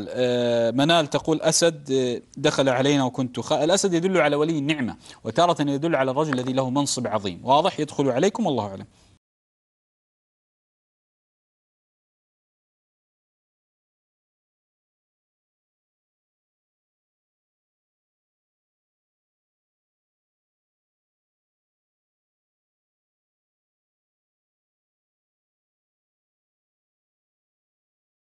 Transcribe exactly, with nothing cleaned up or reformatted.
آه، منال تقول أسد آه، دخل علينا وكنت خ... الأسد يدل على ولي النعمة، وتارة يدل على الرجل الذي له منصب عظيم. واضح؟ يدخل عليكم والله أعلم.